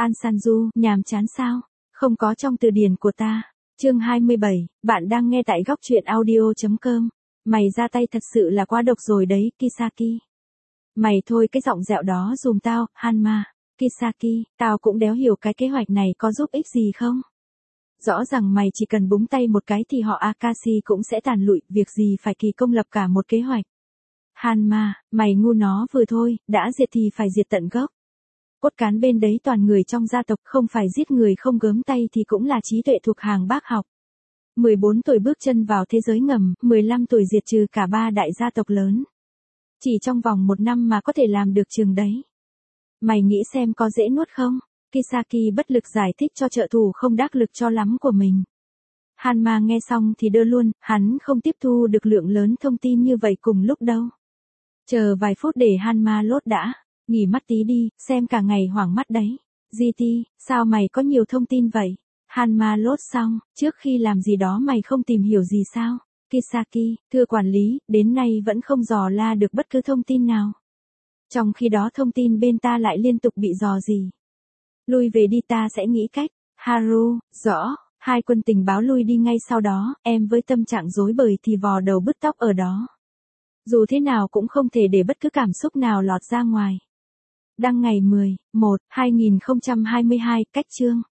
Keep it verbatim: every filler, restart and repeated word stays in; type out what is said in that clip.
An Sanju, nhàm chán sao? Không có trong từ điển của ta. Chương hai mươi bảy, bạn đang nghe tại góc truyện audio chấm com. Mày ra tay thật sự là quá độc rồi đấy, Kisaki. Mày thôi cái giọng dẹo đó dùm tao, Hanma. Kisaki, tao cũng đéo hiểu cái kế hoạch này có giúp ích gì không? Rõ ràng mày chỉ cần búng tay một cái thì họ Akashi cũng sẽ tàn lụi, việc gì phải kỳ công lập cả một kế hoạch. Hanma, mày ngu nó vừa thôi, đã diệt thì phải diệt tận gốc. Cốt cán bên đấy toàn người trong gia tộc, không phải giết người không gớm tay thì cũng là trí tuệ thuộc hàng bác học. mười bốn tuổi bước chân vào thế giới ngầm, mười lăm tuổi diệt trừ cả ba đại gia tộc lớn. Chỉ trong vòng một năm mà có thể làm được trường đấy. Mày nghĩ xem có dễ nuốt không? Kisaki bất lực giải thích cho trợ thủ không đắc lực cho lắm của mình. Hanma nghe xong thì đơ luôn, hắn không tiếp thu được lượng lớn thông tin như vậy cùng lúc đâu. Chờ vài phút để Hanma lốt đã, nghỉ mắt tí đi, xem cả ngày hoảng mắt đấy. giê tê, sao mày có nhiều thông tin vậy? Hanma lốt xong, trước khi làm gì đó mày không tìm hiểu gì sao? Kisaki, thưa quản lý, đến nay vẫn không dò la được bất cứ thông tin nào. Trong khi đó thông tin bên ta lại liên tục bị dò dỉ. Lui về đi, ta sẽ nghĩ cách. Haru, rõ, hai quân tình báo lui đi ngay sau đó, em với tâm trạng rối bời thì vò đầu bứt tóc ở đó. Dù thế nào cũng không thể để bất cứ cảm xúc nào lọt ra ngoài. Đăng ngày mười, một, hai nghìn không trăm hai mươi hai, cách chương.